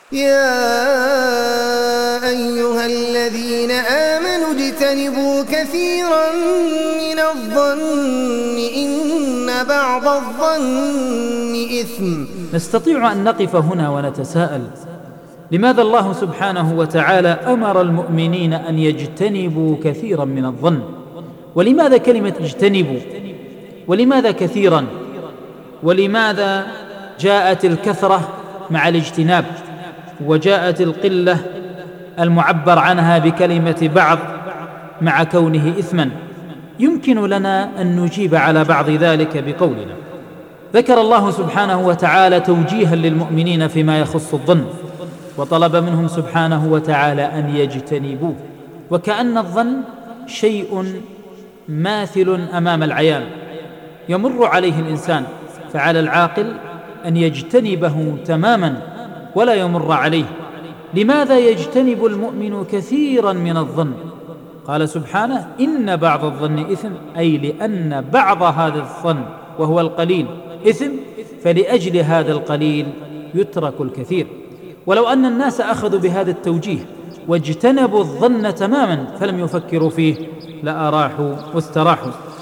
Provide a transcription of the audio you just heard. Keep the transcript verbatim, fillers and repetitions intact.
يا أيها الذين آمنوا اجتنبوا كثيرا من الظن إن بعض الظن إثم. نستطيع أن نقف هنا ونتساءل: لماذا الله سبحانه وتعالى أمر المؤمنين أن يجتنبوا كثيرا من الظن؟ ولماذا كلمة اجتنبوا؟ ولماذا كثيرا؟ ولماذا جاءت الكثرة مع الاجتناب، وجاءت القلة المعبر عنها بكلمة بعض مع كونه إثما؟ يمكن لنا أن نجيب على بعض ذلك بقولنا: ذكر الله سبحانه وتعالى توجيها للمؤمنين فيما يخص الظن، وطلب منهم سبحانه وتعالى أن يجتنبوه، وكأن الظن شيء ماثل أمام العيان يمر عليه الإنسان، فعلى العاقل أن يجتنبه تماما ولا يمر عليه. لماذا يجتنب المؤمن كثيرا من الظن؟ قال سبحانه: إن بعض الظن إثم، أي لأن بعض هذا الظن وهو القليل إثم، فلأجل هذا القليل يترك الكثير. ولو أن الناس أخذوا بهذا التوجيه واجتنبوا الظن تماما فلم يفكروا فيه لأراحوا واستراحوا.